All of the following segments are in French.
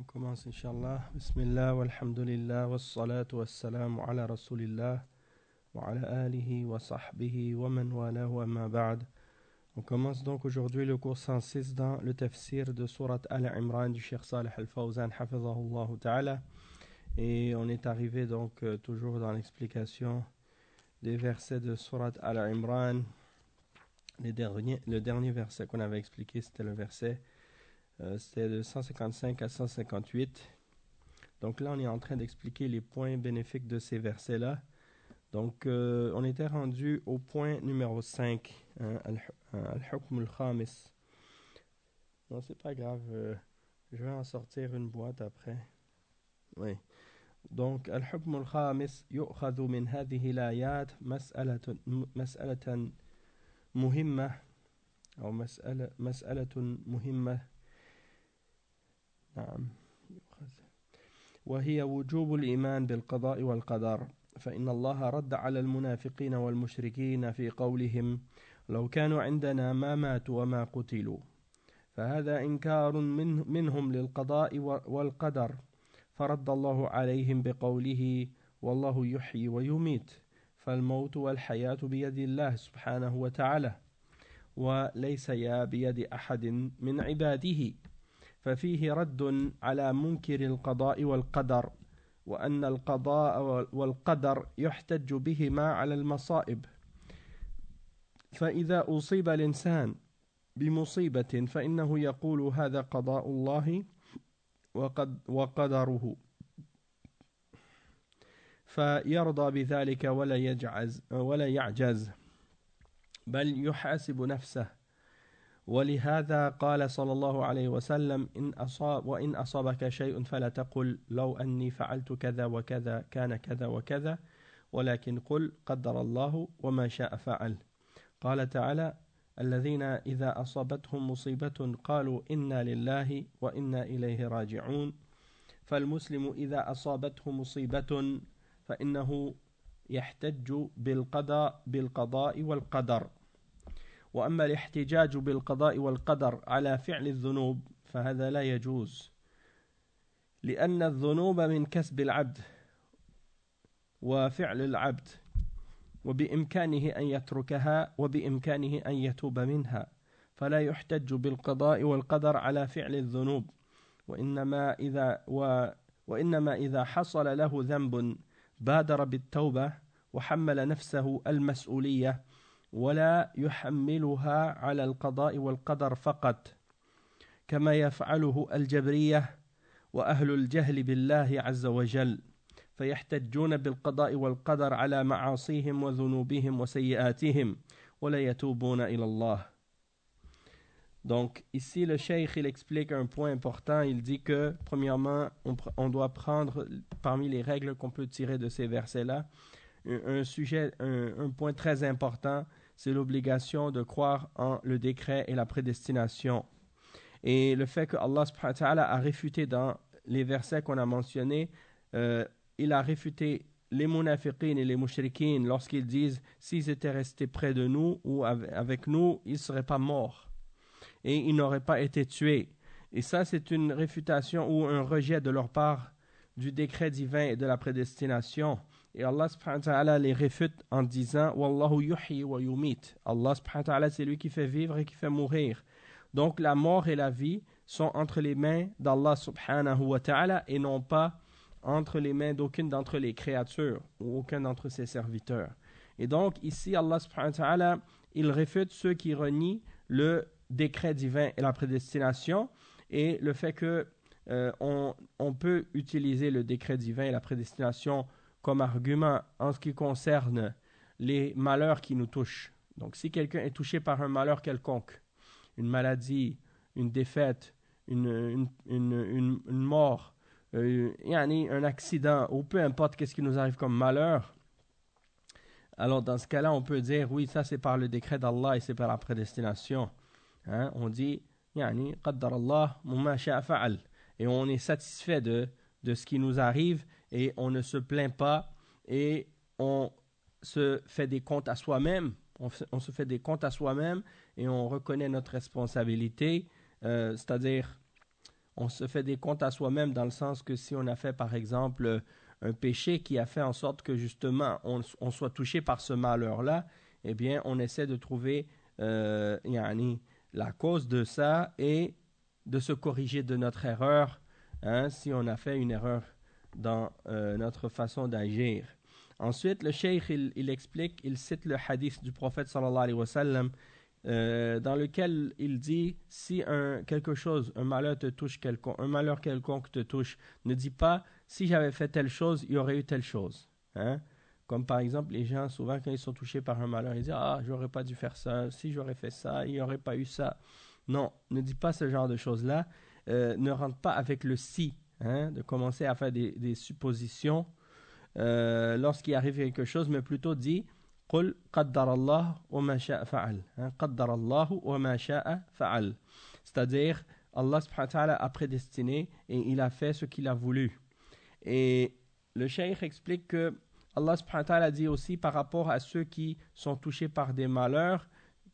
commence, Inch'Allah. Bismillah, walhamdulillah, wassalatu wassalamu ala rasulillah, wa ala alihi wa sahbihi wa man wala wa ma ba'd. On commence donc aujourd'hui le cours 106 dans le tafsir de Surat Al-Imran du Cheikh Salih Al-Fawzan, hafizahullah ta'ala. Et on est arrivé donc toujours dans l'explication des versets de Surat Al-Imran. Le dernier verset qu'on avait expliqué, c'était le verset c'était de 155 à 158. Donc là, on est en train d'expliquer les points bénéfiques de ces versets-là. Donc, on était rendu au point numéro 5, Al-Hukm al-Khamis. Non, c'est pas grave, je vais en sortir une boîte après. Oui. Donc, Al-Hukm al-Khamis, yu'khadhu min hadhihi l'ayat mas'alatan muhimma, ou mas'alatun muhimma. نعم وهي وجوب الإيمان بالقضاء والقدر فإن الله رد على المنافقين والمشركين في قولهم لو كانوا عندنا ما ماتوا وما قتلوا فهذا إنكار منهم للقضاء والقدر فرد الله عليهم بقوله والله يحيي ويميت فالموت والحياة بيد الله سبحانه وتعالى وليس بيد أحد من عباده ففيه رد على منكر القضاء والقدر وأن القضاء والقدر يحتج بهما على المصائب فإذا أصيب الإنسان بمصيبة فإنه يقول هذا قضاء الله وقدره فيرضى بذلك ولا يعجز بل يحاسب نفسه ولهذا قال صلى الله عليه وسلم وإن أصابك شيء فلا تقل لو أني فعلت كذا وكذا كان كذا وكذا ولكن قل قدر الله وما شاء فعل قال تعالى الذين إذا أصابتهم مصيبة قالوا إنا لله وإنا إليه راجعون فالمسلم إذا أصابته مصيبة فإنه يحتج بالقضاء والقدر وأما الاحتجاج بالقضاء والقدر على فعل الذنوب فهذا لا يجوز لأن الذنوب من كسب العبد وفعل العبد وبإمكانه أن يتركها وبإمكانه أن يتوب منها فلا يحتج بالقضاء والقدر على فعل الذنوب وإنما إذا حصل له ذنب بادر بالتوبة وحمل نفسه المسؤولية ولا يحملها على القضاء والقدر فقط كما يفعله الجبرية وأهل الجهل بالله عز وجل فيحتجون بالقضاء والقدر على معاصيهم وذنوبهم وسيئاتهم ولا يتوبون إلى الله. Donc ici le cheikh il explique un point important. Il dit que premièrement on doit prendre parmi les règles qu'on peut tirer de ces versets-là un point très important, c'est l'obligation de croire en le décret et la prédestination. Et le fait que Allah subhanahu wa ta'ala a réfuté dans les versets qu'on a mentionnés, il a réfuté les munafiqines et les mushrikines lorsqu'ils disent s'ils étaient restés près de nous ou avec nous, ils ne seraient pas morts et ils n'auraient pas été tués. Et ça, c'est une réfutation ou un rejet de leur part du décret divin et de la prédestination. Et Allah subhanahu wa ta'ala les réfute en disant Wallahu yuhyi wa yumit. Allah subhanahu wa ta'ala c'est lui qui fait vivre et qui fait mourir. Donc la mort et la vie sont entre les mains d'Allah subhanahu wa ta'ala et non pas entre les mains d'aucune d'entre les créatures ou aucun d'entre ses serviteurs. Et donc ici Allah subhanahu wa ta'ala il réfute ceux qui renient le décret divin et la prédestination et le fait que on peut utiliser le décret divin et la prédestination comme argument en ce qui concerne les malheurs qui nous touchent. Donc si quelqu'un est touché par un malheur quelconque, une maladie, une défaite, une mort, un accident, ou peu importe qu'est-ce qui nous arrive comme malheur, alors dans ce cas-là, on peut dire, oui, ça c'est par le décret d'Allah et c'est par la prédestination. Hein? On dit, qaddar Allah ma sha'a fa'al. Et on est satisfait de ce qui nous arrive et on ne se plaint pas et on se fait des comptes à soi-même. On se fait des comptes à soi-même et on reconnaît notre responsabilité, c'est-à-dire on se fait des comptes à soi-même dans le sens que si on a fait par exemple un péché qui a fait en sorte que justement on soit touché par ce malheur-là, eh bien on essaie de trouver la cause de ça et de se corriger de notre erreur, hein, si on a fait une erreur dans notre façon d'agir. Ensuite, le cheikh, il explique, il cite le hadith du prophète sallallahu alayhi wa sallam, dans lequel il dit, si un malheur te touche un malheur quelconque te touche, ne dis pas, si j'avais fait telle chose, il y aurait eu telle chose. Hein? Comme par exemple, les gens, souvent, quand ils sont touchés par un malheur, ils disent, ah, j'aurais pas dû faire ça, si j'aurais fait ça, il n'y aurait pas eu ça. Non, ne dis pas ce genre de choses-là. Ne rentre pas avec le si, hein, de commencer à faire des suppositions lorsqu'il arrive quelque chose, mais plutôt dit قل قدر الله وما شاء فعل. قدر الله وما شاء فعل. C'est-à-dire, Allah subhanahu wa ta'ala a prédestiné et il a fait ce qu'il a voulu. Et le cheikh explique que Allah subhanahu wa ta'ala dit aussi par rapport à ceux qui sont touchés par des malheurs,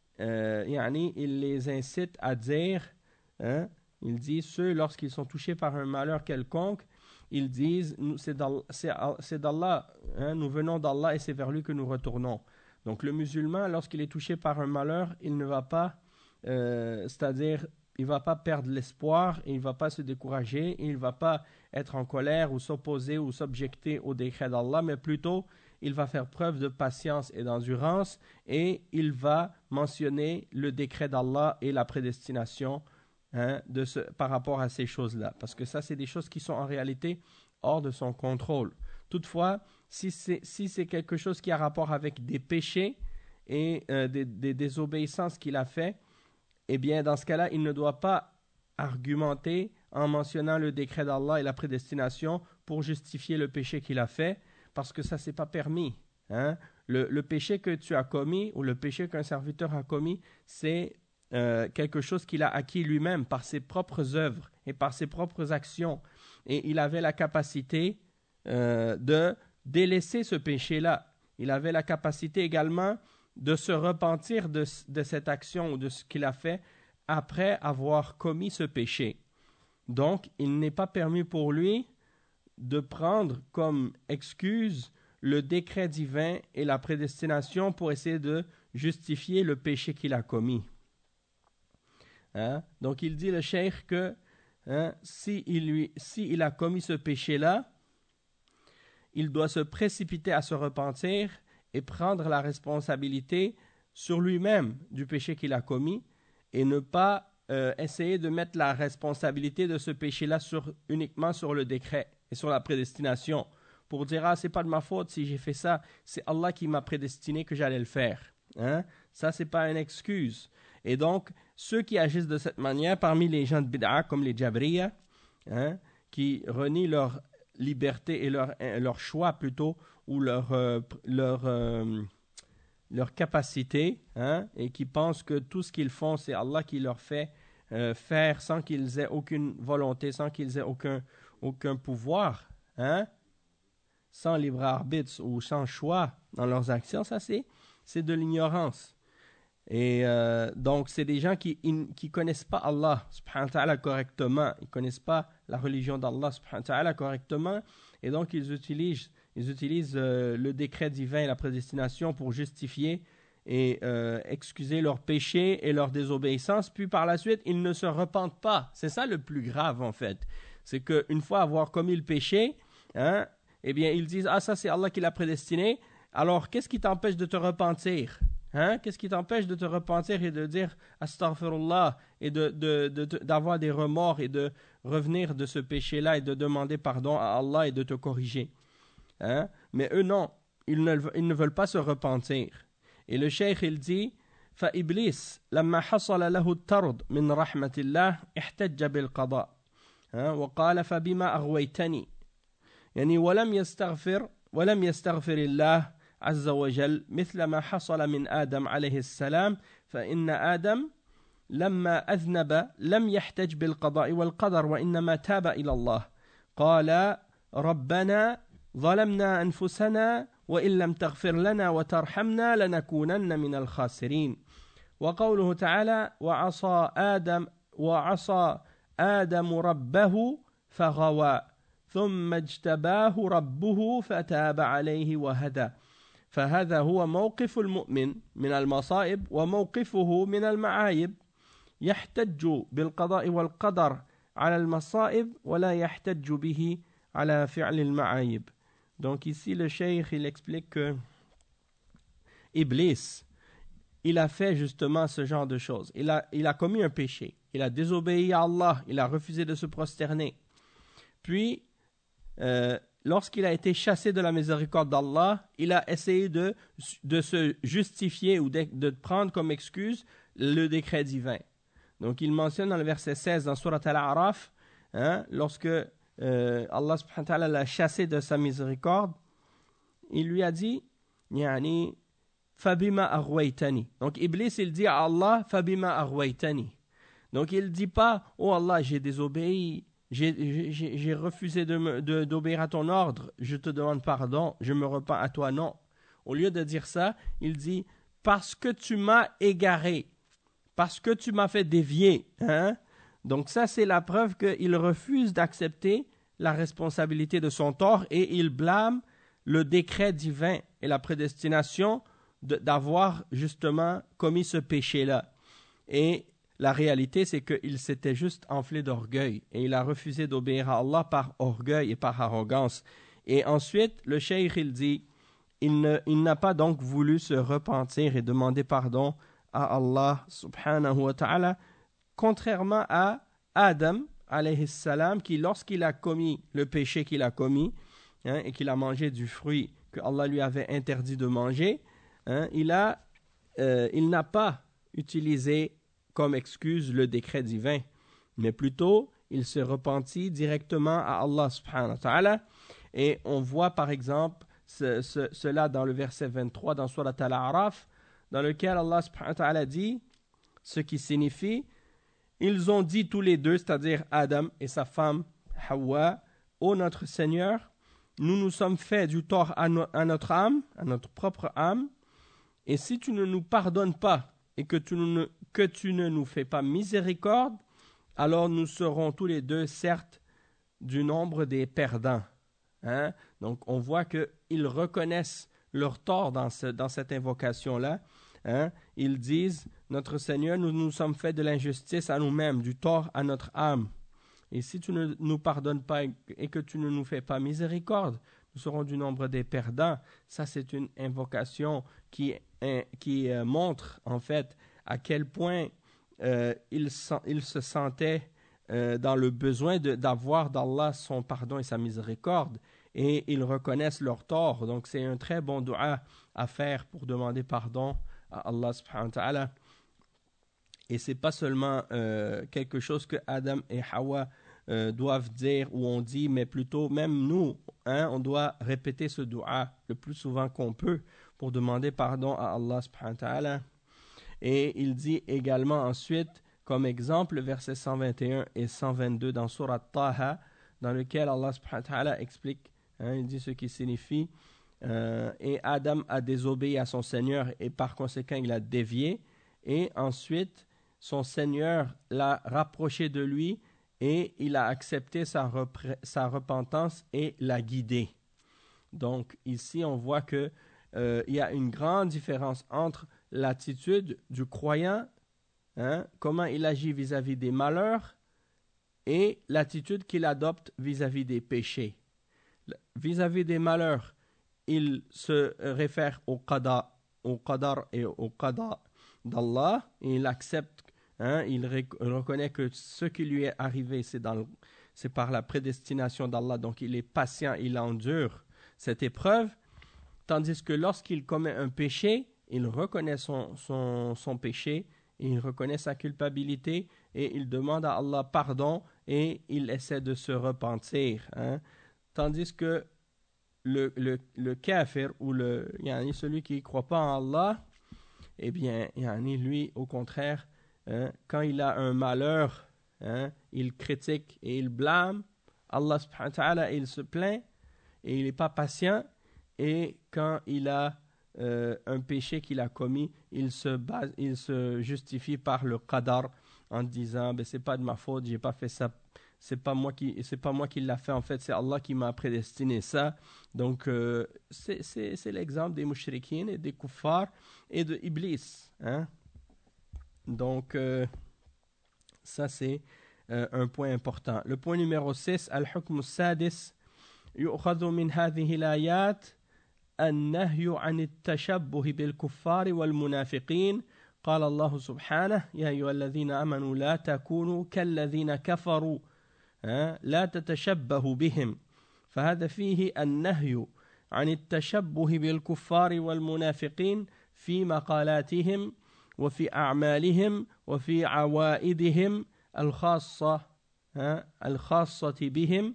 il les incite à dire, hein, il dit, ceux lorsqu'ils sont touchés par un malheur quelconque, ils disent, c'est d'Allah, hein, nous venons d'Allah et c'est vers lui que nous retournons. Donc le musulman, lorsqu'il est touché par un malheur, il ne va pas, c'est-à-dire, il ne va pas perdre l'espoir, et il ne va pas se décourager, et il ne va pas être en colère ou s'opposer ou s'objecter au décret d'Allah, mais plutôt, il va faire preuve de patience et d'endurance, et il va mentionner le décret d'Allah et la prédestination, hein, par rapport à ces choses-là. Parce que ça, c'est des choses qui sont en réalité hors de son contrôle. Toutefois, si c'est quelque chose qui a rapport avec des péchés et des désobéissances qu'il a fait, eh bien, dans ce cas-là, il ne doit pas argumenter en mentionnant le décret d'Allah et la prédestination pour justifier le péché qu'il a fait, parce que ça, c'est pas permis. Hein? Le péché que tu as commis ou le péché qu'un serviteur a commis, c'est quelque chose qu'il a acquis lui-même par ses propres œuvres et par ses propres actions. Et il avait la capacité de délaisser ce péché-là. Il avait la capacité également de se repentir de cette action ou de ce qu'il a fait après avoir commis ce péché. Donc, il n'est pas permis pour lui de prendre comme excuse le décret divin et la prédestination pour essayer de justifier le péché qu'il a commis. Hein? Donc, il dit le cheikh que s'il a commis ce péché-là, il doit se précipiter à se repentir et prendre la responsabilité sur lui-même du péché qu'il a commis et ne pas essayer de mettre la responsabilité de ce péché-là uniquement sur le décret et sur la prédestination pour dire « Ah, c'est pas de ma faute si j'ai fait ça, c'est Allah qui m'a prédestiné que j'allais le faire. Hein? » Ça, c'est pas une excuse. Et donc, ceux qui agissent de cette manière, parmi les gens de bid'a, comme les Jabriya, hein, qui renient leur liberté et leur choix plutôt, ou leur capacité, hein, et qui pensent que tout ce qu'ils font, c'est Allah qui leur fait faire sans qu'ils aient aucune volonté, sans qu'ils aient aucun pouvoir, hein, sans libre arbitre ou sans choix dans leurs actions, ça c'est de l'ignorance. Et donc, c'est des gens qui connaissent pas Allah subhanahu wa ta'ala correctement. Ils connaissent pas la religion d'Allah subhanahu wa ta'ala correctement. Et donc, ils utilisent le décret divin et la prédestination pour justifier et excuser leurs péchés et leur désobéissance. Puis, par la suite, ils ne se repentent pas. C'est ça le plus grave, en fait. C'est qu'une fois avoir commis le péché, hein, eh bien, ils disent « Ah, ça, c'est Allah qui l'a prédestiné. Alors, qu'est-ce qui t'empêche de te repentir ?» Hein? Qu'est-ce qui t'empêche de te repentir et de dire astaghfirullah et d'avoir des remords et de revenir de ce péché-là et de demander pardon à Allah et de te corriger? Hein? Mais eux non, ils ne veulent pas se repentir. Et le cheikh il dit فإبليس لما حصل له الطرد من رحمة الله احتج بالقضاء وقال فبما أغويتني يعني ولم يستغفر الله عز وجل مثل ما حصل من آدم عليه السلام فإن آدم لما أذنب لم يحتج بالقضاء والقدر وإنما تاب إلى الله قال ربنا ظلمنا أنفسنا وإن لم تغفر لنا وترحمنا لنكونن من الخاسرين وقوله تعالى وعصى آدم ربه فغوى ثم اجتباه ربه فتاب عليه وهدى فهذا هو موقف المؤمن من المصائب وموقفه من المعايب يحتج بالقضاء والقدر على المصائب ولا يحتج به على فعل المعايب. Donc ici le cheikh il explique que Iblis il a fait justement ce genre de choses. Il a commis un péché. Il a désobéi à Allah. Il a refusé de se prosterner. Puis, lorsqu'il a été chassé de la miséricorde d'Allah, il a essayé de se justifier ou de prendre comme excuse le décret divin. Donc, il mentionne dans le verset 16 dans Surat Al-A'raf, lorsque Allah subhanahu wa ta'ala l'a chassé de sa miséricorde, il lui a dit, yani, Fabima aghwaytani. Donc Iblis il dit à Allah Fabima aghwaytani. Donc il ne dit pas oh Allah j'ai désobéi, j'ai refusé d'obéir à ton ordre, je te demande pardon, je me repens à toi. Non. Au lieu de dire ça, il dit parce que tu m'as égaré, parce que tu m'as fait dévier. Donc ça c'est la preuve qu'il refuse d'accepter la responsabilité de son tort et il blâme le décret divin et la prédestination d'avoir justement commis ce péché-là. Et la réalité, c'est qu'il s'était juste enflé d'orgueil et il a refusé d'obéir à Allah par orgueil et par arrogance. Et ensuite, le cheikh, il dit, il n'a pas donc voulu se repentir et demander pardon à Allah subhanahu wa ta'ala, contrairement à Adam, alayhi salam, qui lorsqu'il a commis le péché qu'il a commis, et qu'il a mangé du fruit que Allah lui avait interdit de manger, il n'a pas utilisé comme excuse le décret divin, mais plutôt il se repentit directement à Allah subhanahu wa ta'ala. Et on voit par exemple cela dans le verset 23 dans Surat Al-A'raf, dans lequel Allah subhanahu wa ta'ala dit, ce qui signifie, ils ont dit tous les deux, c'est-à-dire Adam et sa femme Hawa, ô notre Seigneur, nous nous sommes fait du tort à notre âme, à notre propre âme, et si tu ne nous pardonnes pas et que tu ne nous fais pas miséricorde, alors nous serons tous les deux certes du nombre des perdants. Donc on voit qu'ils reconnaissent leur tort dans cette invocation-là. Ils disent, notre Seigneur, nous nous sommes fait de l'injustice à nous-mêmes, du tort à notre âme. Et si tu ne nous pardonnes pas et que tu ne nous fais pas miséricorde, nous serons du nombre des perdants. Ça, c'est une invocation qui montre, en fait, à quel point ils se sentaient dans le besoin d'avoir d'Allah son pardon et sa miséricorde. Et ils reconnaissent leur tort. Donc, c'est un très bon dua à faire pour demander pardon à Allah subhanahu wa ta'ala. Et c'est pas seulement quelque chose que Adam et Hawa doivent dire ou on dit, mais plutôt même nous, on doit répéter ce dua le plus souvent qu'on peut pour demander pardon à Allah subhanahu wa ta'ala. Et il dit également ensuite, comme exemple, le verset 121 et 122 dans Surat Taha, dans lequel Allah subhanahu wa ta'ala explique, il dit ce qui signifie, et Adam a désobéi à son Seigneur et par conséquent il a dévié, et ensuite son Seigneur l'a rapproché de lui et il a accepté sa repentance et l'a guidé. Donc ici on voit que il y a une grande différence entre l'attitude du croyant, comment il agit vis-à-vis des malheurs, et l'attitude qu'il adopte vis-à-vis des péchés. Vis-à-vis des malheurs, il se réfère au qadar et au qada d'Allah, et il accepte, il reconnaît que ce qui lui est arrivé, c'est par la prédestination d'Allah, donc il est patient, il endure cette épreuve, tandis que lorsqu'il commet un péché, il reconnaît son péché, il reconnaît sa culpabilité, et il demande à Allah pardon, et il essaie de se repentir. Tandis que le kafir, ou celui qui ne croit pas en Allah, eh bien, lui, au contraire, quand il a un malheur, il critique et il blâme Allah subhanahu wa ta'ala, et il se plaint, et il n'est pas patient, et quand il a un péché qu'il a commis, il se justifie par le qadar en disant c'est pas de ma faute, j'ai pas fait ça, c'est pas moi qui l'a fait, en fait c'est Allah qui m'a prédestiné ça. Donc c'est l'exemple des mouchriquines et des kuffars et de Iblis, hein. Donc ça c'est un point important. Le point numéro 6, al-hukm al-sadis yu'khadhu min hadhihi al-ayat النهي عن التشبه بالكفار والمنافقين. قال الله سبحانه يا أيها الذين آمنوا لا تكونوا كالذين كفروا لا تتشبهوا بهم. فهذا فيه النهي عن التشبه بالكفار والمنافقين في مقالاتهم وفي أعمالهم وفي عوائدهم الخاصة بهم.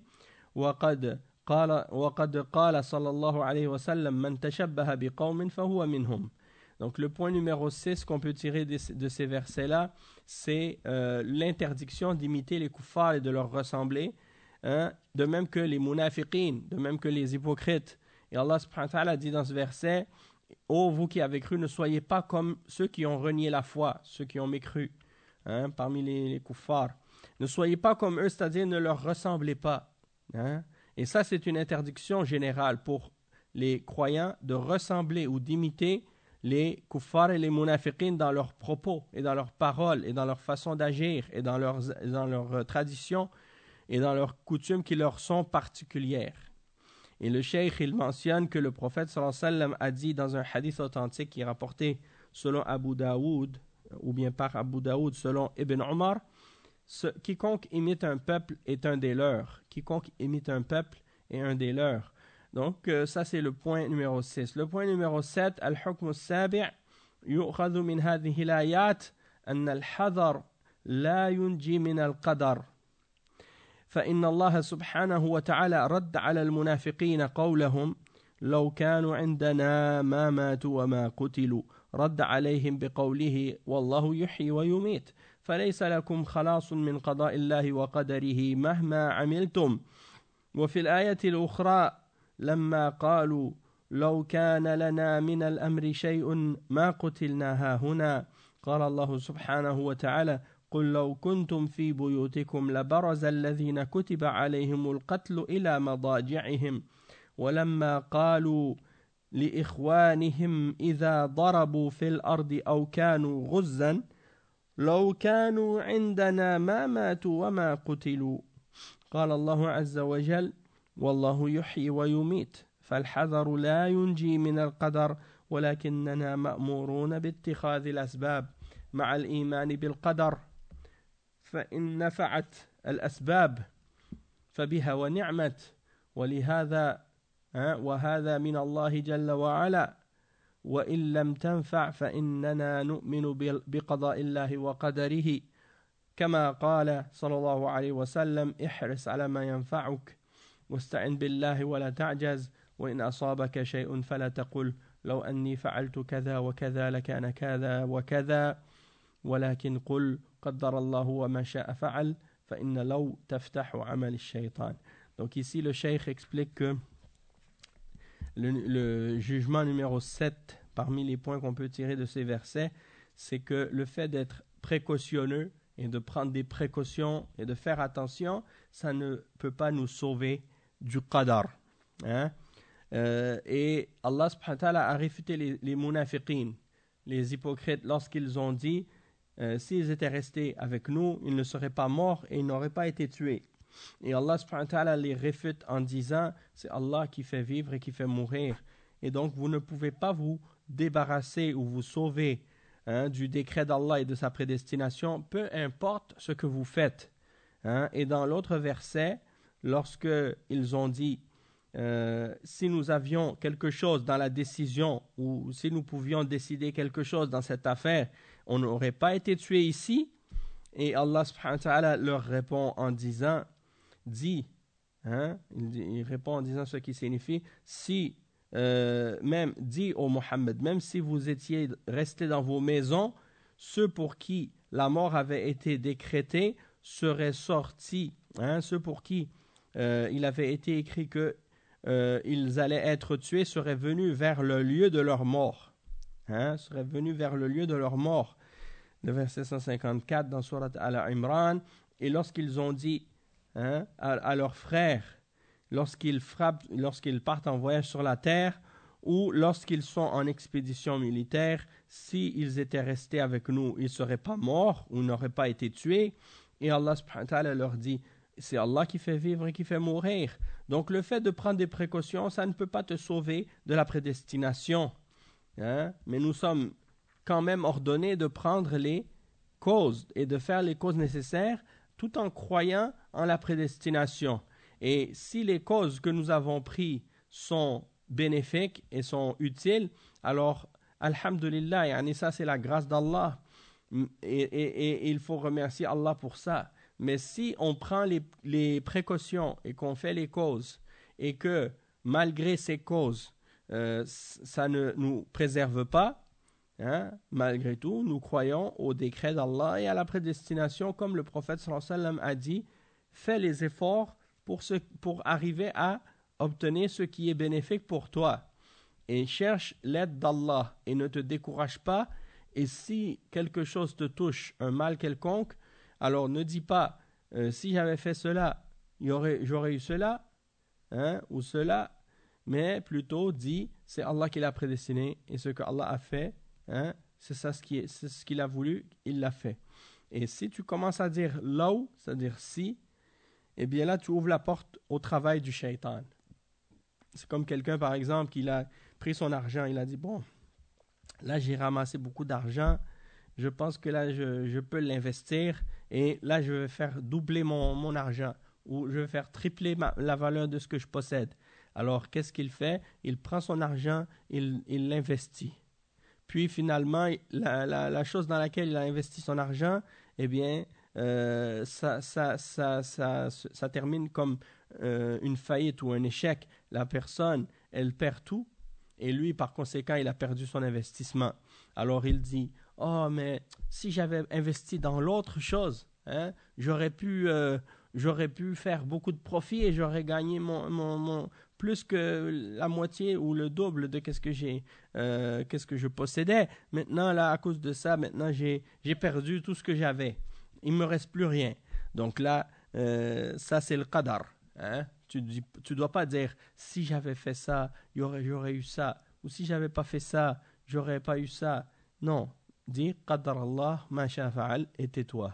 وقد قال صلى الله عليه وسلم من تشبه بقوم فهو منهم. Donc le point numéro 6 qu'on peut tirer de ces versets-là, c'est l'interdiction d'imiter les kuffars et de leur ressembler, de même que les munafiqin, de même que les hypocrites. Et Allah subhanahu wa ta'ala dit dans ce verset, ô vous qui avez cru, ne soyez pas comme ceux qui ont renié la foi, ceux qui ont mécru, parmi les kuffars. Ne soyez pas comme eux, c'est-à-dire ne leur ressemblez pas. Et ça, c'est une interdiction générale pour les croyants de ressembler ou d'imiter les kuffars et les munafiqin dans leurs propos et dans leurs paroles et dans leur façon d'agir et dans leurs traditions et dans leurs coutumes qui leur sont particulières. Et le cheikh, il mentionne que le prophète sallallahu alayhi wa sallam a dit dans un hadith authentique qui est rapporté selon Abu Daoud ou bien par Abu Daoud selon Ibn Omar, quiconque imite un peuple est un des leurs. Quiconque imite un peuple est un des leurs. Donc ça c'est le point numéro 6. Le point numéro 7, al-hukm al-sabi' yu'khadhu min hadhihi al-ayat an al-hadar la yunji min al-qadar. فإن الله سبحانه وتعالى رد على المنافقين قولهم لو كانوا عندنا ما ماتوا وما قتلوا رد عليهم بقوله والله يحيي ويميت فليس لكم خلاص من قضاء الله وقدره مهما عملتم. وفي الآية الأخرى لما قالوا لو كان لنا من الأمر شيء ما قتلنا هاهنا قال الله سبحانه وتعالى قل لو كنتم في بيوتكم لبرز الذين كتب عليهم القتل إلى مضاجعهم ولما قالوا لإخوانهم إذا ضربوا في الأرض أو كانوا غزا لو كانوا عندنا ما ماتوا وما قتلوا قال الله عز وجل والله يحيي ويميت فالحذر لا ينجي من القدر ولكننا مأمورون باتخاذ الأسباب مع الإيمان بالقدر فإن نفعت الأسباب فبها ونعمت ولهذا وهذا من الله جل وعلا وإن لم تنفع فإننا نؤمن بقضاء الله وقدره كما قال صلى الله عليه وسلم احرص على ما ينفعك واستعن بالله ولا تعجز وإن أصابك شيء فلا تقل لو أني فعلت كذا وكذا لكان كذا وكذا ولكن قل قدر الله وما شاء فعل فإن لو تفتح عمل الشيطان. Donc ici le cheikh explique que le jugement numéro 7 parmi les points qu'on peut tirer de ces versets, c'est que le fait d'être précautionneux et de prendre des précautions et de faire attention, ça ne peut pas nous sauver du qadar. Et Allah subhanahu wa ta'ala a réfuté les munafiqin, les hypocrites, lorsqu'ils ont dit s'ils étaient restés avec nous, ils ne seraient pas morts et ils n'auraient pas été tués. Et Allah subhanahu wa ta'ala les réfute en disant c'est Allah qui fait vivre et qui fait mourir. Et donc vous ne pouvez pas vous débarrasser ou vous sauver du décret d'Allah et de sa prédestination, peu importe ce que vous faites. Et dans l'autre verset, lorsque ils ont dit si nous avions quelque chose dans la décision ou si nous pouvions décider quelque chose dans cette affaire, on n'aurait pas été tués ici. Et Allah subhanahu wa ta'ala leur répond en disant il répond en disant ce qui signifie si même dit au Mohammed, même si vous étiez restés dans vos maisons, ceux pour qui la mort avait été décrétée seraient sortis, ceux pour qui il avait été écrit que ils allaient être tués seraient venus vers le lieu de leur mort, seraient venus vers le lieu de leur mort. le verset 154 dans Surat Al-Imran, et lorsqu'ils ont dit à leurs frères, lorsqu'ils partent en voyage sur la terre, ou lorsqu'ils sont en expédition militaire, s'ils étaient restés avec nous, ils ne seraient pas morts ou n'auraient pas été tués. Et Allah subhanahu wa ta'ala leur dit, c'est Allah qui fait vivre et qui fait mourir. Donc le fait de prendre des précautions, ça ne peut pas te sauver de la prédestination. Mais nous sommes quand même ordonnés de prendre les causes et de faire les causes nécessaires tout en croyant en la prédestination. Et si les causes que nous avons prises sont bénéfiques et sont utiles, alors alhamdulillah, yani ça c'est la grâce d'Allah et il faut remercier Allah pour ça. Mais si on prend les précautions et qu'on fait les causes et que malgré ces causes ça ne nous préserve pas, malgré tout nous croyons au décret d'Allah et à la prédestination, comme le prophète sallallahu alayhi wa sallam a dit, fais les efforts pour arriver à obtenir ce qui est bénéfique pour toi et cherche l'aide d'Allah et ne te décourage pas. Et si quelque chose te touche, un mal quelconque, alors ne dis pas si j'avais fait cela, j'aurais eu cela ou cela, mais plutôt dis c'est Allah qui l'a prédestiné et ce que Allah a fait, c'est ce qu'il a voulu, il l'a fait. Et si tu commences à dire law, c'est-à-dire si, eh bien là tu ouvres la porte au travail du shaitan. C'est comme quelqu'un par exemple qui a pris son argent, il a dit bon, là j'ai ramassé beaucoup d'argent, je pense que là je peux l'investir et là je vais faire doubler mon argent ou je vais faire tripler la valeur de ce que je possède. Alors qu'est-ce qu'il fait? Il prend son argent, il l'investit. Puis finalement, la chose dans laquelle il a investi son argent, eh bien, ça termine comme une faillite ou un échec. La personne, elle perd tout et lui, par conséquent, il a perdu son investissement. Alors il dit, oh, mais si j'avais investi dans l'autre chose, j'aurais pu faire beaucoup de profit et j'aurais gagné mon plus que la moitié ou le double de qu'est-ce que je possédais. Maintenant, là, à cause de ça, maintenant, j'ai perdu tout ce que j'avais. Il ne me reste plus rien. Donc là, ça, c'est le qadar. Tu dois pas dire, si j'avais fait ça, j'aurais eu ça. Ou si j'avais pas fait ça, j'aurais pas eu ça. Non. Dis, qadar Allah, ma sha fa'al, et tais-toi.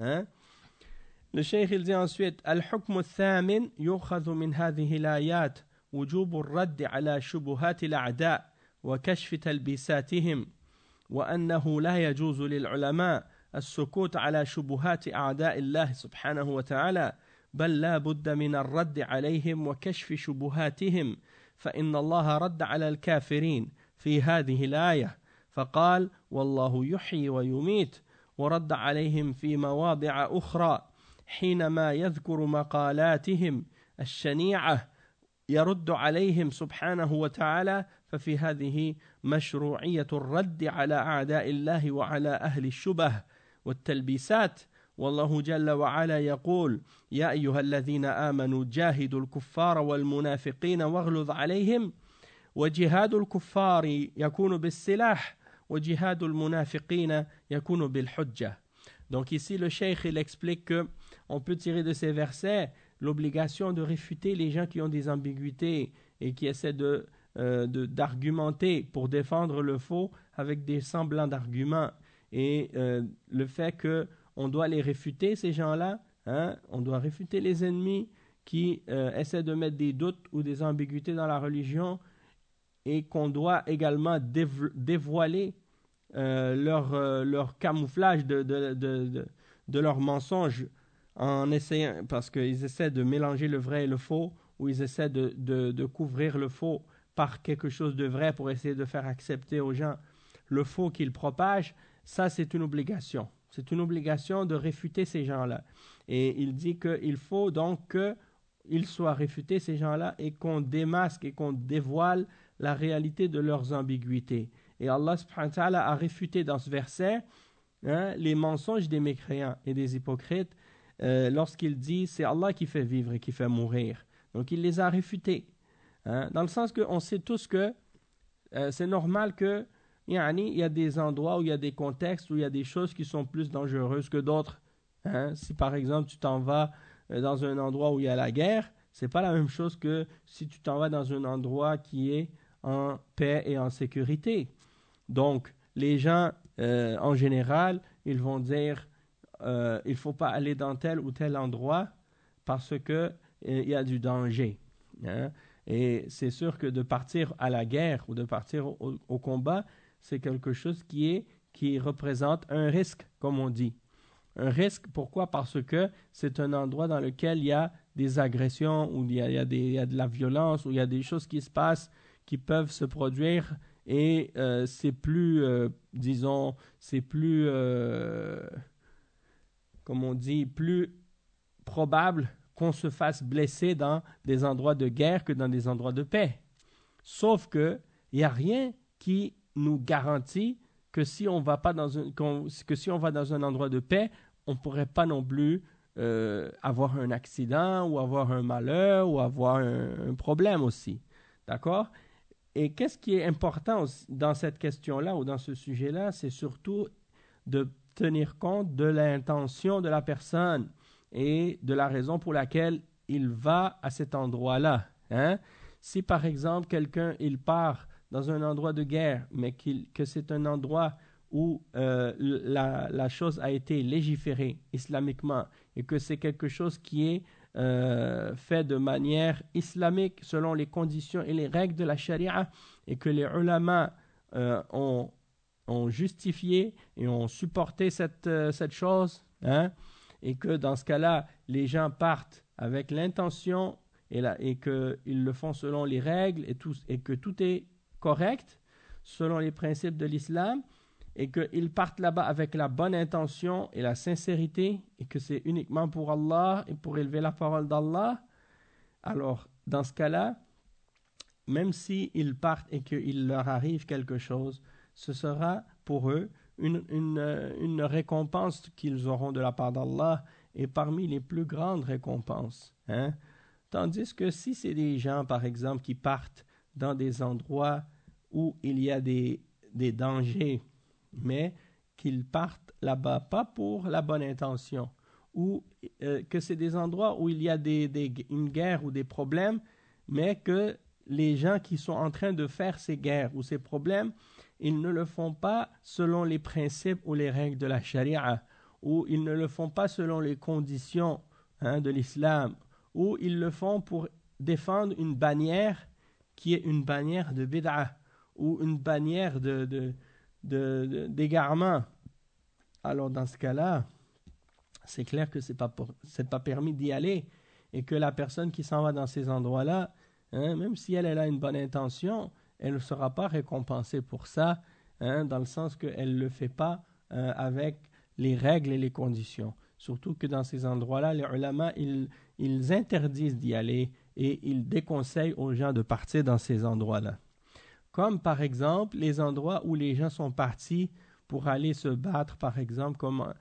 Le cheikh, il dit ensuite, al-hukm al-thamin yukhadhu min hadhihi al-ayat وجوب الرد على شبهات الأعداء وكشف تلبيساتهم وأنه لا يجوز للعلماء السكوت على شبهات أعداء الله سبحانه وتعالى بل لا بد من الرد عليهم وكشف شبهاتهم فإن الله رد على الكافرين في هذه الآية فقال والله يحيي ويميت ورد عليهم في مواضع أخرى حينما يذكر مقالاتهم الشنيعة يرد عليهم سبحانه وتعالى ففي هذه مشروعية الرد على أعداء الله وعلى أهل الشبه والتلبيسات والله جل وعلا يقول يا أيها الذين آمنوا جاهدوا الكفار والمنافقين واغلظ عليهم وجهاد الكفار يكون بالسلاح وجهاد المنافقين يكون بالحجة. Donc ici le cheikh il explique que on peut tirer de ces versets l'obligation de réfuter les gens qui ont des ambiguïtés et qui essaient d'argumenter pour défendre le faux avec des semblants d'arguments. Et le fait qu'on doit les réfuter, ces gens-là, on doit réfuter les ennemis qui essaient de mettre des doutes ou des ambiguïtés dans la religion et qu'on doit également dévoiler leur camouflage de leurs mensonges en essayant, parce qu'ils essaient de mélanger le vrai et le faux, ou ils essaient de couvrir le faux par quelque chose de vrai pour essayer de faire accepter aux gens le faux qu'ils propagent. Ça, c'est une obligation. C'est une obligation de réfuter ces gens-là. Et il dit qu'il faut donc qu'ils soient réfutés, ces gens-là, et qu'on démasque et qu'on dévoile la réalité de leurs ambiguïtés. Et Allah subhanahu wa ta'ala a réfuté dans ce verset les mensonges des mécréants et des hypocrites lorsqu'il dit c'est Allah qui fait vivre et qui fait mourir. Donc il les a réfutés. Dans le sens qu'on sait tous que c'est normal que يعني, il y a des endroits où il y a des contextes où il y a des choses qui sont plus dangereuses que d'autres. Hein? Si par exemple tu t'en vas dans un endroit où il y a la guerre, c'est pas la même chose que si tu t'en vas dans un endroit qui est en paix et en sécurité. Donc, les gens, en général, ils vont dire il ne faut pas aller dans tel ou tel endroit parce que il y a du danger. Hein? Et c'est sûr que de partir à la guerre ou de partir au combat, c'est quelque chose qui représente un risque, comme on dit. Un risque, pourquoi? Parce que c'est un endroit dans lequel il y a des agressions, où il y a de la violence, où il y a des choses qui se passent, qui peuvent se produire, et c'est plus, disons, c'est plus, comme on dit, plus probable qu'on se fasse blesser dans des endroits de guerre que dans des endroits de paix. Sauf que il n'y a rien qui nous garantit que si on va pas dans que si on va dans un endroit de paix, on ne pourrait pas non plus avoir un accident ou avoir un malheur ou avoir un problème aussi. D'accord? Et qu'est-ce qui est important dans cette question-là ou dans ce sujet-là, c'est surtout de tenir compte de l'intention de la personne et de la raison pour laquelle il va à cet endroit-là. Hein? Si par exemple quelqu'un il part dans un endroit de guerre, mais que c'est un endroit où la chose a été légiférée islamiquement et que c'est quelque chose qui est fait de manière islamique selon les conditions et les règles de la charia et que les ulama ont justifié et ont supporté cette chose, hein, et que dans ce cas-là, les gens partent avec l'intention et qu'ils le font selon les règles et que tout est correct selon les principes de l'islam et qu'ils partent là-bas avec la bonne intention et la sincérité et que c'est uniquement pour Allah et pour élever la parole d'Allah, alors dans ce cas-là, même s'ils partent et qu'il leur arrive quelque chose, ce sera pour eux une récompense qu'ils auront de la part d'Allah et parmi les plus grandes récompenses. Hein? Tandis que si c'est des gens, par exemple, qui partent dans des endroits où il y a des dangers, mais qu'ils partent là-bas pas pour la bonne intention, ou que c'est des endroits où il y a une guerre ou des problèmes, mais que les gens qui sont en train de faire ces guerres ou ces problèmes, ils ne le font pas selon les principes ou les règles de la charia, ou ils ne le font pas selon les conditions de l'islam, ou ils le font pour défendre une bannière qui est une bannière de bid'ah, ou une bannière d'égarement. Alors dans ce cas-là, c'est clair que c'est pas permis d'y aller et que la personne qui s'en va dans ces endroits-là, même si elle a une bonne intention, elle ne sera pas récompensée pour ça, dans le sens qu'elle ne le fait pas avec les règles et les conditions. Surtout que dans ces endroits-là, les ulama, ils interdisent d'y aller et ils déconseillent aux gens de partir dans ces endroits-là. Comme par exemple les endroits où les gens sont partis pour aller se battre, par exemple comme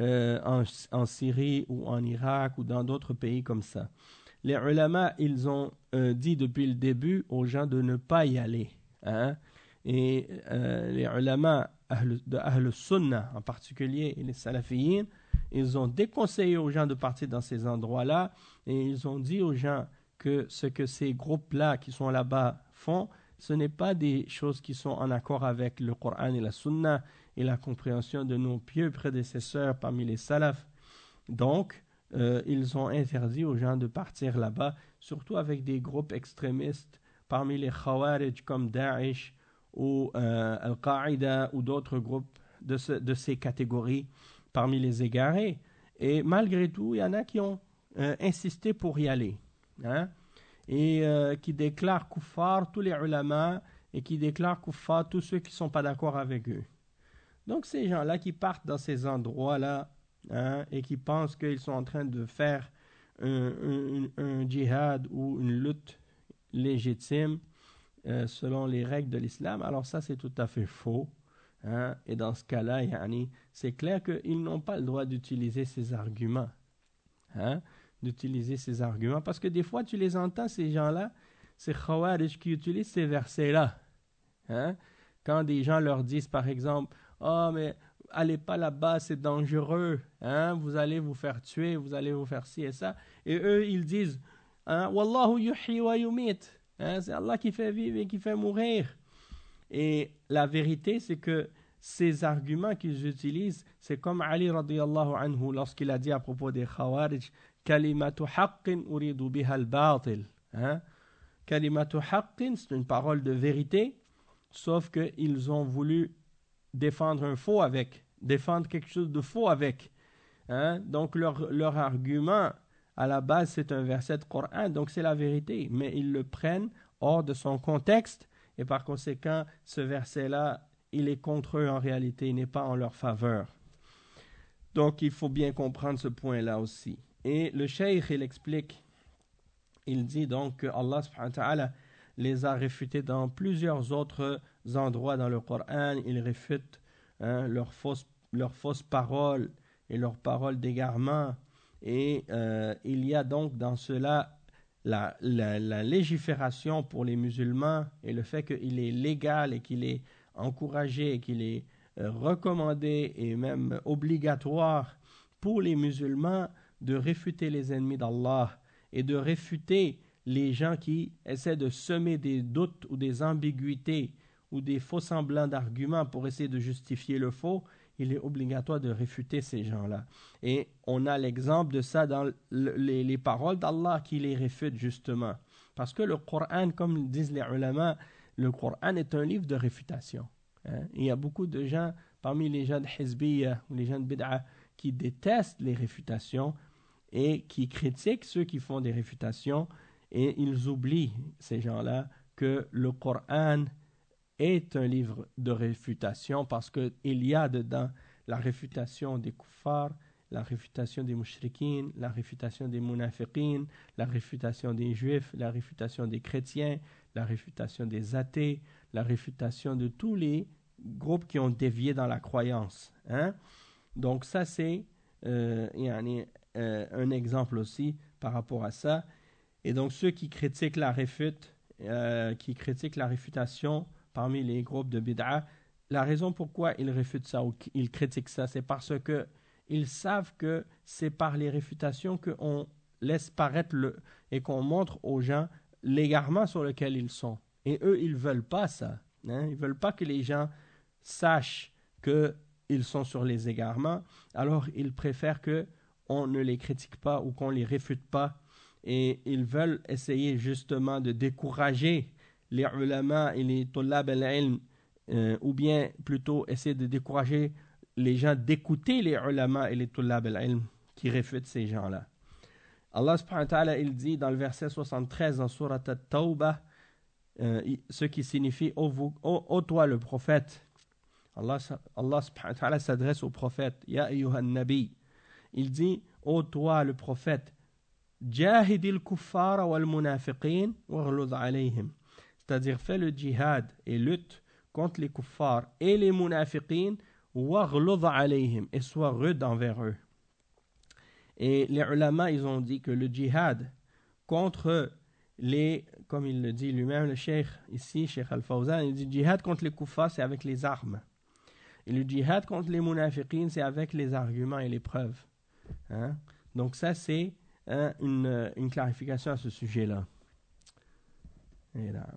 en Syrie ou en Irak ou dans d'autres pays comme ça. Les ulama, ils ont dit depuis le début aux gens de ne pas y aller. Hein? Et les ulama de Ahl Sunnah en particulier et les Salafiyin, ils ont déconseillé aux gens de partir dans ces endroits-là et ils ont dit aux gens que ce que ces groupes-là qui sont là-bas font, ce n'est pas des choses qui sont en accord avec le Coran et la Sunna et la compréhension de nos pieux prédécesseurs parmi les salafs. Donc, ils ont interdit aux gens de partir là-bas, surtout avec des groupes extrémistes parmi les Khawarij comme Daesh ou Al-Qaïda ou d'autres groupes de ces catégories parmi les égarés. Et malgré tout, il y en a qui ont insisté pour y aller. Hein? Et qui déclarent kuffar tous les ulama et qui déclarent kuffar tous ceux qui ne sont pas d'accord avec eux. Donc ces gens-là qui partent dans ces endroits-là et qui pensent qu'ils sont en train de faire un djihad ou une lutte légitime selon les règles de l'islam, alors ça c'est tout à fait faux. Et dans ce cas-là, c'est clair qu'ils n'ont pas le droit d'utiliser ces arguments. D'utiliser ces arguments parce que des fois tu les entends, ces gens-là, ces khawarij qui utilisent ces versets-là. Quand des gens leur disent, par exemple, « Oh, mais allez pas là-bas, c'est dangereux, hein? Vous allez vous faire tuer, vous allez vous faire ci et ça. » Et eux, ils disent, hein, « Wallahu yuhyi wa yumit. » Hein, c'est Allah qui fait vivre et qui fait mourir. Et la vérité, c'est que ces arguments qu'ils utilisent, c'est comme Ali radiyallahu anhu lorsqu'il a dit à propos des Khawarij, Kalimatu haqqin uridu biha al-batil. Hein? Kalimatu haqqin, c'est une parole de vérité, sauf qu'ils ont voulu défendre un faux avec, défendre quelque chose de faux avec. Hein? Donc leur argument, à la base, c'est un verset de Coran, donc c'est la vérité, mais ils le prennent hors de son contexte, et par conséquent, ce verset-là, il est contre eux en réalité, il n'est pas en leur faveur. Donc, il faut bien comprendre ce point-là aussi. Et le cheikh, il explique, il dit donc que Allah subhanahu wa ta'ala les a réfutés dans plusieurs autres endroits dans le Coran. Il réfute leurs fausses paroles et leurs paroles d'égarement. Et il y a donc dans cela la légifération pour les musulmans et le fait qu'il est légal et qu'il est encouragé et qu'il est recommandé et même obligatoire pour les musulmans de réfuter les ennemis d'Allah et de réfuter les gens qui essaient de semer des doutes ou des ambiguïtés ou des faux semblants d'arguments pour essayer de justifier le faux. Il est obligatoire de réfuter ces gens-là. Et on a l'exemple de ça dans les paroles d'Allah qui les réfutent justement. Parce que le Coran, comme disent les ulama, le Coran est un livre de réfutation. Hein? Il y a beaucoup de gens, parmi les gens de Hizbiyya ou les gens de Bid'a, qui détestent les réfutations et qui critiquent ceux qui font des réfutations. Et ils oublient, ces gens-là, que le Coran est un livre de réfutation parce qu'il y a dedans la réfutation des kuffars, la réfutation des mushrikines, la réfutation des munafiqines, la réfutation des juifs, la réfutation des chrétiens, la réfutation des athées, la réfutation de tous les groupes qui ont dévié dans la croyance. Hein? Donc ça c'est un exemple aussi par rapport à ça. Et donc ceux qui critiquent la réfutation parmi les groupes de bid'a, la raison pourquoi ils réfutent ça ou ils critiquent ça, c'est parce que ils savent que c'est par les réfutations qu'on laisse paraître et qu'on montre aux gens l'égarement sur lequel ils sont. Et eux, ils ne veulent pas ça. Hein? Ils ne veulent pas que les gens sachent qu'ils sont sur les égarements. Alors, ils préfèrent qu'on ne les critique pas ou qu'on ne les réfute pas. Et ils veulent essayer justement de décourager les ulama et les tullab al-ilm, ou bien plutôt essayer de décourager les gens d'écouter les ulama et les tullab al-ilm qui réfutent ces gens-là. Allah subhanahu wa ta'ala, il dit dans le verset 73 dans Surat At-Tawbah, ce qui signifie ô toi le prophète. Allah subhanahu wa ta'ala s'adresse au prophète, Ya ayyuhan nabi. Il dit, ô toi le prophète, Jahidil kuffara wal munafiqin waghluz alayhim. C'est-à-dire, fais le djihad et lutte contre les kuffars et les munafiqin, waghluz alayhim, et sois rude envers eux. Et les ulama, ils ont dit que le djihad contre comme il le dit lui-même, le cheikh ici, Cheikh Al-Fawzan, il dit djihad contre les kuffars, c'est avec les armes. Et le djihad contre les munafiqin, c'est avec les arguments et les preuves. Hein? Donc ça, c'est une clarification à ce sujet-là. Et là.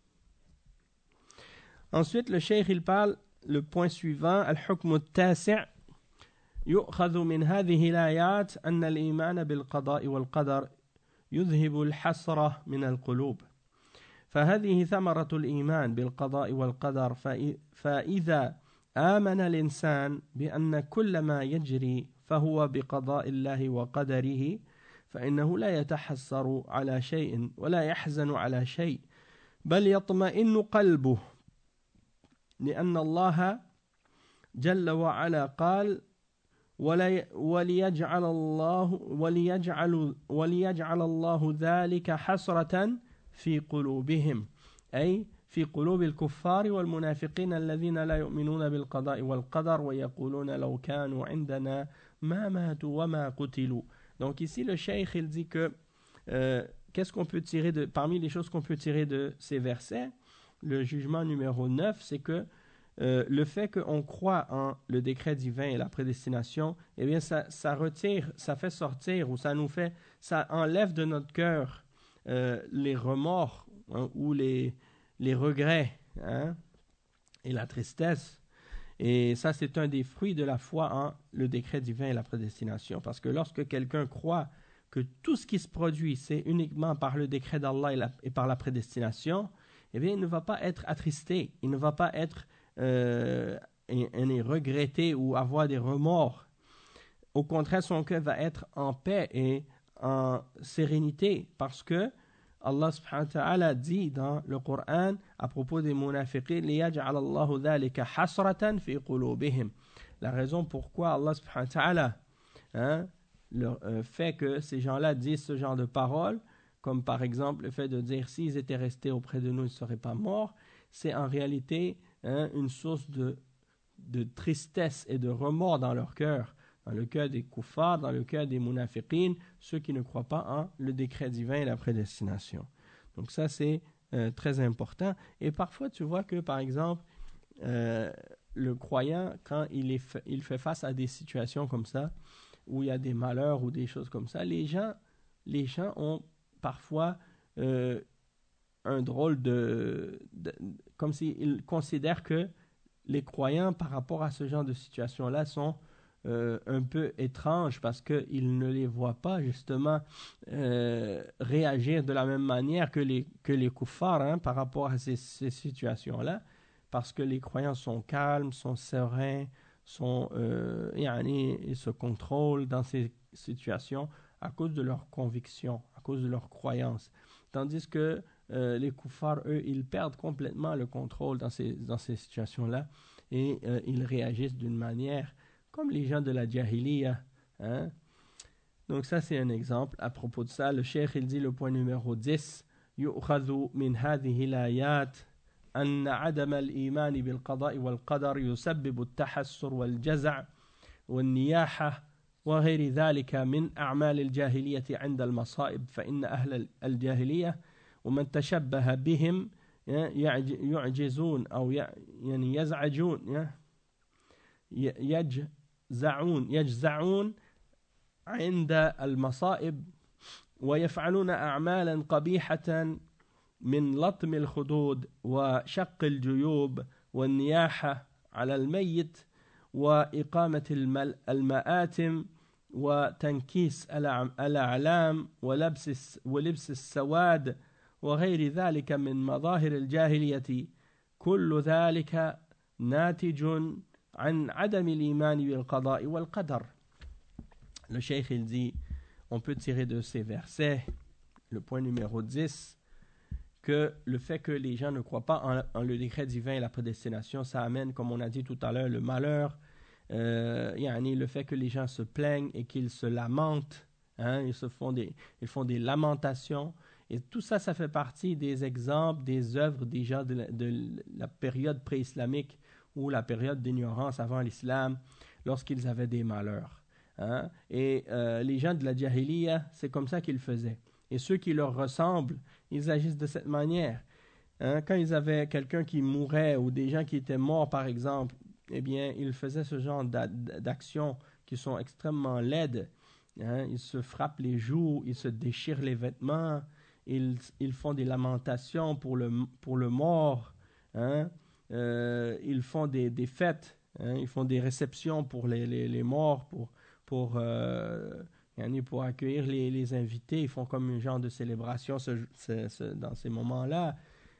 Ensuite, le cheikh, il parle, le point suivant, al-hukm al-tasi' يؤخذ من هذه الآيات أن الإيمان بالقضاء والقدر يذهب الحسرة من القلوب فهذه ثمرة الإيمان بالقضاء والقدر فإذا آمن الإنسان بأن كل ما يجري فهو بقضاء الله وقدره فإنه لا يتحسر على شيء ولا يحزن على شيء بل يطمئن قلبه لأن الله جل وعلا قال وليجعل الله ذلك حسرة في قلوبهم أي في قلوب الكفار والمنافقين الذين لا يؤمنون بالقضاء والقدر ويقولون لو كانوا عندنا ما ماتوا وما قتلوا. Donc ici le cheikh il dit que qu'est-ce qu'on peut tirer parmi les choses qu'on peut tirer de ces versets, le jugement numéro 9, c'est que le fait qu'on croit en le décret divin et la prédestination, eh bien, ça retire, ça fait sortir ou ça enlève de notre cœur les remords, hein, ou les regrets, hein, et la tristesse. Et ça, c'est un des fruits de la foi en le décret divin et la prédestination. Parce que lorsque quelqu'un croit que tout ce qui se produit, c'est uniquement par le décret d'Allah et par la prédestination, eh bien, il ne va pas être attristé, il ne va pas être regretté ou avoir des remords. Au contraire, son cœur va être en paix et en sérénité, parce que Allah subhanahu wa ta'ala dit dans le Coran à propos des munafiqin, liyaj'al Allahu dhalika hasratan fi qulubihim. La raison pourquoi Allah subhanahu wa ta'ala, hein, fait que ces gens-là disent ce genre de paroles, comme par exemple le fait de dire s'ils étaient restés auprès de nous, ils ne seraient pas morts, c'est en réalité, hein, une source de tristesse et de remords dans leur cœur, dans le cœur des kuffars, dans le cœur des munafiqin, ceux qui ne croient pas en le décret divin et la prédestination. Donc ça, c'est très important. Et parfois, tu vois que, par exemple, le croyant, quand il fait face à des situations comme ça, où il y a des malheurs ou des choses comme ça, les gens ont parfois un drôle comme s'ils considèrent que les croyants, par rapport à ce genre de situation-là, sont un peu étranges parce qu'ils ne les voient pas justement réagir de la même manière que les kuffars, hein, par rapport à ces situations-là, parce que les croyants sont calmes, sont sereins, ils se contrôlent dans ces situations à cause de leur conviction, à cause de leur croyance. Tandis que les kuffars, eux, ils perdent complètement le contrôle dans ces situations-là, et ils réagissent d'une manière comme les gens de la Jahiliya, hein? Donc ça, c'est un exemple. À propos de ça, le cheikh, il dit, le point numéro 10, يؤخذ من هذه الآيات أن عدم الإيمان بالقضاء والقدر يسبب التحسر والجزع والنياحة وغير ذلك من أعمال الجاهلية عند المصائب، فإن أهل الجاهلية ومن تشبه بهم يعجزون أو يعني يزعجون يجزعون عند المصائب ويفعلون أعمالا قبيحة من لطم الخدود وشق الجيوب والنياحة على الميت وإقامة المآتم وتنكيس الأعلام ولبس السواد وغير ذلك من مظاهر الجاهلية، كل ذلك ناتج عن عدم الإيمان بالقضاء والقدر. Le cheikh, il dit, on peut tirer de ces versets, le point numéro 10, que le fait que les gens ne croient pas en le décret divin et la prédestination, ça amène, comme on a dit tout à l'heure, le malheur, le fait que les gens se plaignent et qu'ils se lamentent, hein, ils font des lamentations, et tout ça, ça fait partie des exemples, des œuvres des gens de la période pré-islamique ou la période d'ignorance avant l'islam, lorsqu'ils avaient des malheurs, hein? Et les gens de la Jahiliya, c'est comme ça qu'ils faisaient. Et ceux qui leur ressemblent, ils agissent de cette manière, hein? Quand ils avaient quelqu'un qui mourait ou des gens qui étaient morts, par exemple, eh bien, ils faisaient ce genre d'actions qui sont extrêmement laides, hein? Ils se frappent les joues, ils se déchirent les vêtements, ils font des lamentations pour le mort, hein? Ils font des fêtes, hein? Ils font des réceptions pour les morts, pour accueillir les invités. Ils font comme un genre de célébration dans ces moments-là.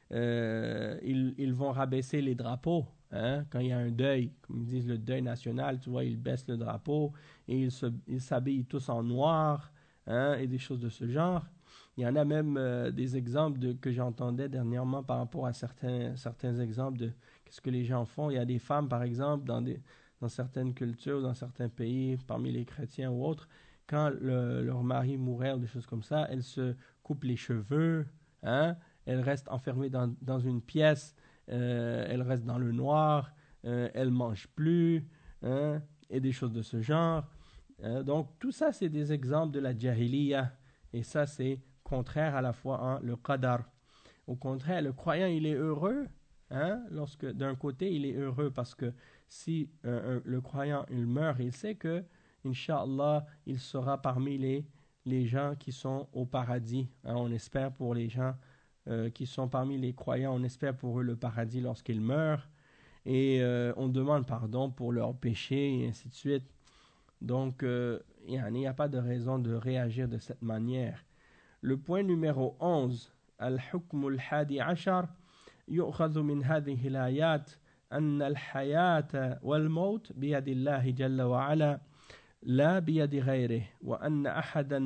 Ils vont rabaisser les drapeaux, hein? Quand il y a un deuil, comme ils disent le deuil national, tu vois, ils baissent le drapeau et ils s'habillent tous en noir, hein? Et des choses de ce genre. Il y en a même des exemples que j'entendais dernièrement par rapport à certains exemples de ce que les gens font. Il y a des femmes, par exemple, dans certaines cultures, dans certains pays, parmi les chrétiens ou autres, quand leur mari mourait ou des choses comme ça, elles se coupent les cheveux, hein? Elles restent enfermées dans une pièce, elles restent dans le noir, elles ne mangent plus, hein? Et des choses de ce genre. Donc, tout ça, c'est des exemples de la jahiliya. Et ça, c'est contraire à la foi en le qadar. Au contraire, le croyant, il est heureux, Hein? Lorsque d'un côté, il est heureux parce que si le croyant il meurt, il sait que, Inch'Allah, il sera parmi les gens qui sont au paradis. Hein? On espère pour les gens qui sont parmi les croyants, on espère pour eux le paradis lorsqu'ils meurent. Et on demande pardon pour leurs péchés et ainsi de suite. Donc, il n'y a pas de raison de réagir de cette manière. Le point numéro 11, Al-Hukm al-Hadi Ashar, يؤخذ من هذه الآيات أن الحياة والموت بيد الله جل وعلا لا بيد غيره وأن أحدا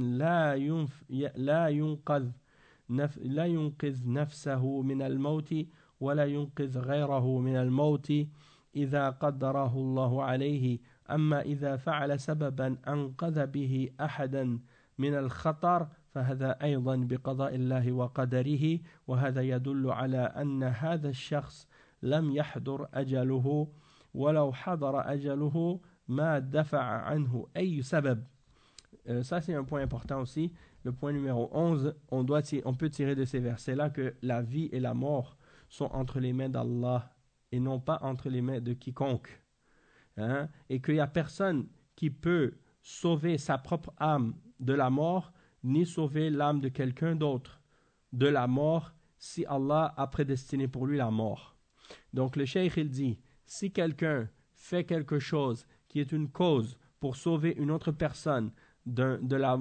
لا ينقذ نفسه من الموت ولا ينقذ غيره من الموت إذا قدره الله عليه أما إذا فعل سببا أنقذ به أحدا من الخطر فهذا أيضا بقضاء الله وقدره وهذا يدل على أن هذا الشخص لم يحضر أجله ولو حضر أجله ما دفع عنه أي سبب. Ça c'est un point important aussi. Le point numéro 11, on peut tirer de ces versets-là que la vie et la mort sont entre les mains d'Allah et non pas entre les mains de quiconque. Hein? Et qu'il n'y a personne qui peut sauver sa propre âme de la mort, ni sauver l'âme de quelqu'un d'autre de la mort si Allah a prédestiné pour lui la mort. Donc le cheikh il dit, si quelqu'un fait quelque chose qui est une cause pour sauver une autre personne d'un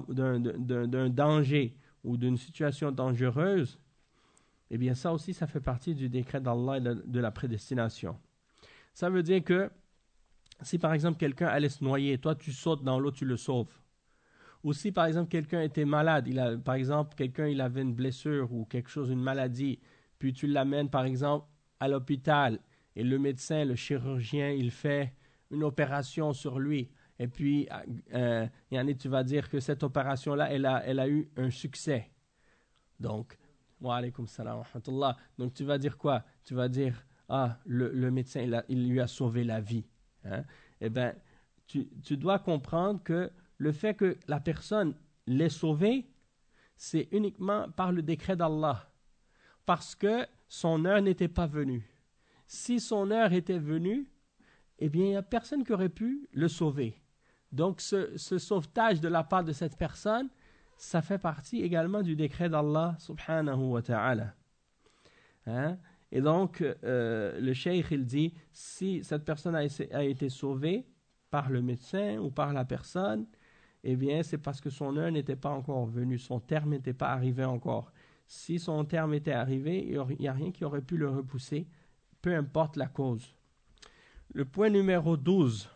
danger ou d'une situation dangereuse, eh bien ça aussi ça fait partie du décret d'Allah et de la prédestination. Ça veut dire que si par exemple quelqu'un allait se noyer, toi tu sautes dans l'eau, tu le sauves. Ou si par exemple quelqu'un était malade, par exemple quelqu'un il avait une blessure ou quelque chose, une maladie, puis tu l'amènes par exemple à l'hôpital et le médecin, le chirurgien, il fait une opération sur lui et puis tu vas dire que cette opération-là, elle a eu un succès. Donc, wa alaykum salam wa rahmatullah. Donc tu vas dire quoi? Tu vas dire, le médecin, il lui a sauvé la vie. Hein? Eh bien, tu dois comprendre que le fait que la personne l'ait sauvé, c'est uniquement par le décret d'Allah. Parce que son heure n'était pas venue. Si son heure était venue, eh bien, il n'y a personne qui aurait pu le sauver. Donc, ce sauvetage de la part de cette personne, ça fait partie également du décret d'Allah subhanahu wa ta'ala. Hein? Et donc, le cheikh, il dit, si cette personne a été sauvée par le médecin ou par la personne, eh bien, c'est parce que son heure n'était pas encore venue, son terme n'était pas arrivé encore. Si son terme était arrivé, il n'y a rien qui aurait pu le repousser, peu importe la cause. Le point numéro 12,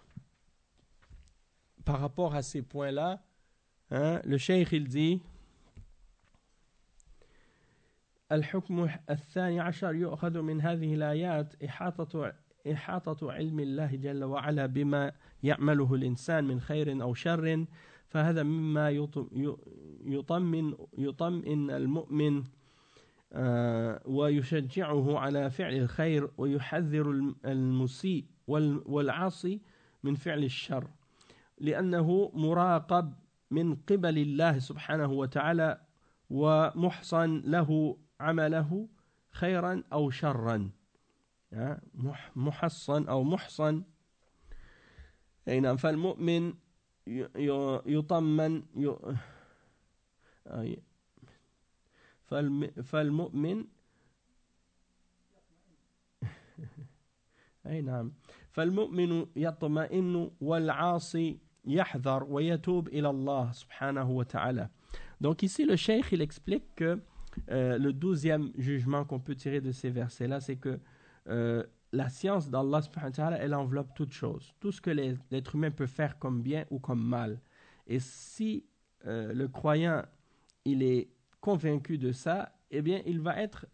par rapport à ces points-là, hein, le cheikh, il dit, الحكم الثاني عشر يؤخذ من هذه الآيات إحاطة علم الله جل وعلا بما يعمله الإنسان من خير أو شر فهذا مما يطمئن المؤمن ويشجعه على فعل الخير ويحذر المسيء والعاصي من فعل الشر لأنه مراقب من قبل الله سبحانه وتعالى ومحصن له عمله خيرا أو شرا محصن أو محصن فالمؤمن يطمن فالمؤمن أي نعم فالمؤمن يطمئن والعاصي يحذر ويتوب إلى الله سبحانه وتعالى. Donc ici le cheikh il explique que le 12e jugement qu'on peut tirer de ces versets là, c'est que la science d'Allah subhanahu wa ta'ala, elle enveloppe toute chose, tout ce que l'être humain peut faire comme bien ou comme mal. Et si le croyant il est convaincu de ça, eh bien il va être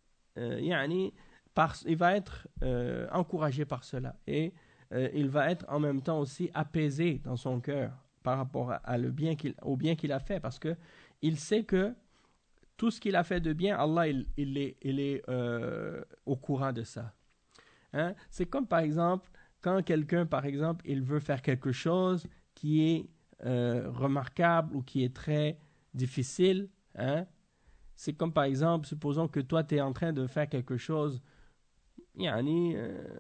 encouragé par cela et il va être en même temps aussi apaisé dans son cœur par rapport au bien qu'il a fait, parce que il sait que tout ce qu'il a fait de bien, Allah il est au courant de ça. Hein? C'est comme par exemple quand quelqu'un par exemple il veut faire quelque chose qui est remarquable ou qui est très difficile. Hein? C'est comme par exemple, supposons que toi tu es en train de faire quelque chose يعني,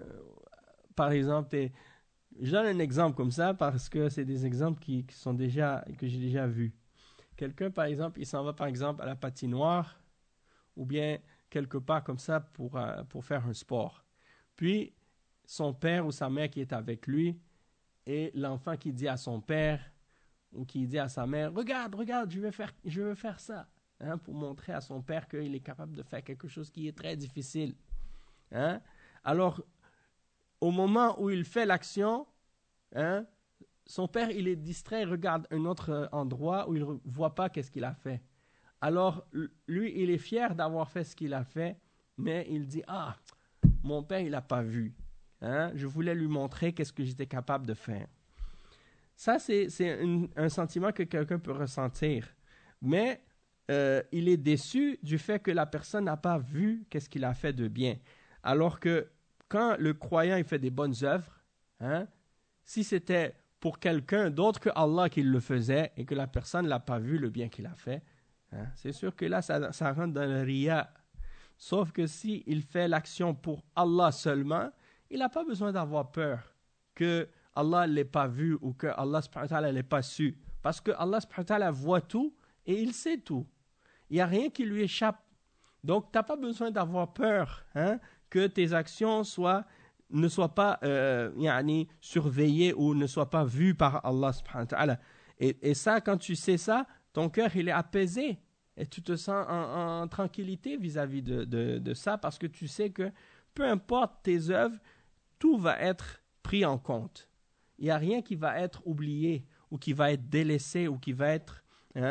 par exemple, je donne un exemple comme ça parce que c'est des exemples que j'ai déjà vus. Quelqu'un, par exemple, il s'en va par exemple à la patinoire ou bien quelque part comme ça pour faire un sport. Puis, son père ou sa mère qui est avec lui et l'enfant qui dit à son père ou qui dit à sa mère, regarde, je veux faire ça, hein, pour montrer à son père qu'il est capable de faire quelque chose qui est très difficile. Hein? Alors, au moment où il fait l'action, hein, son père, il est distrait, il regarde un autre endroit où il ne voit pas qu'est-ce qu'il a fait. Alors, lui, il est fier d'avoir fait ce qu'il a fait, mais il dit, ah, mon père, il n'a pas vu. Hein? Je voulais lui montrer qu'est-ce que j'étais capable de faire. Ça, c'est un sentiment que quelqu'un peut ressentir. Mais il est déçu du fait que la personne n'a pas vu qu'est-ce qu'il a fait de bien. Alors que quand le croyant il fait des bonnes œuvres, hein, si c'était pour quelqu'un d'autre que Allah qui le faisait et que la personne ne l'a pas vu le bien qu'il a fait, hein, c'est sûr que là, ça rentre dans le riya. Sauf que s'il fait l'action pour Allah seulement, il n'a pas besoin d'avoir peur que Allah ne l'ait pas vu ou que Allah subhanahu wa ta'ala ne l'ait pas su. Parce que Allah subhanahu wa ta'ala voit tout et il sait tout. Il n'y a rien qui lui échappe. Donc, tu n'as pas besoin d'avoir peur, hein, que tes actions ne soient pas surveillées ou ne soient pas vues par Allah subhanahu wa ta'ala. Et ça, quand tu sais ça, ton cœur il est apaisé et tu te sens en tranquillité vis-à-vis de ça parce que tu sais que peu importe tes œuvres, tout va être pris en compte. Il n'y a rien qui va être oublié ou qui va être délaissé ou qui va être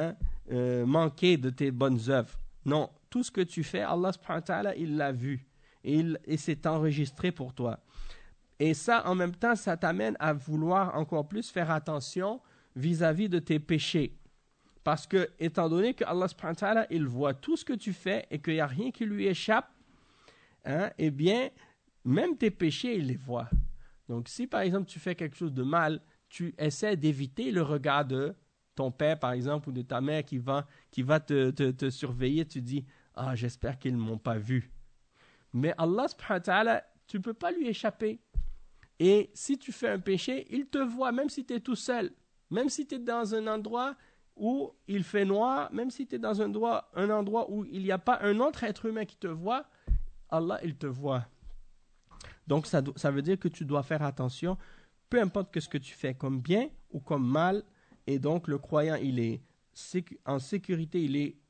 manqué de tes bonnes œuvres. Non, tout ce que tu fais, Allah subhanahu wa ta'ala, il l'a vu et c'est enregistré pour toi. Et ça, en même temps, ça t'amène à vouloir encore plus faire attention vis-à-vis de tes péchés. Parce que, étant donné que Allah subhanahu wa ta'ala, il voit tout ce que tu fais et qu'il n'y a rien qui lui échappe, hein, eh bien, même tes péchés, il les voit. Donc, si par exemple tu fais quelque chose de mal, tu essaies d'éviter le regard de ton père, par exemple, ou de ta mère qui va te surveiller. Tu dis, ah, j'espère qu'ils ne m'ont pas vu. Mais Allah subhanahu wa ta'ala, tu ne peux pas lui échapper. Et si tu fais un péché, il te voit, même si tu es tout seul. Même si tu es dans un endroit où il fait noir, même si tu es dans un endroit où il n'y a pas un autre être humain qui te voit, Allah, il te voit. Donc, ça veut dire que tu dois faire attention, peu importe que ce que tu fais comme bien ou comme mal. Et donc, le croyant, il est en sécurité, il est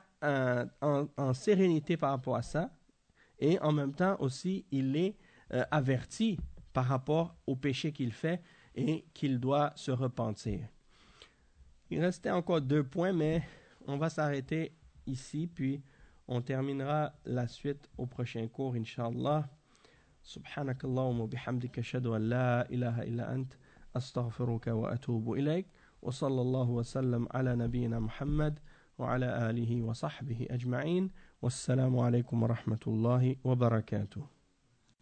en sérénité par rapport à ça. Et en même temps aussi, il est averti par rapport au péché qu'il fait et qu'il doit se repentir. Il restait encore 2 points, mais on va s'arrêter ici, puis on terminera la suite au prochain cours, Inch'Allah. سبحانك اللهم وبحمدك أشهد أن لا إله إلا أنت أستغفرك وأتوب إليك وصلى الله وسلم على نبينا محمد وعلى آله وصحبه أجمعين والسلام عليكم ورحمة الله وبركاته.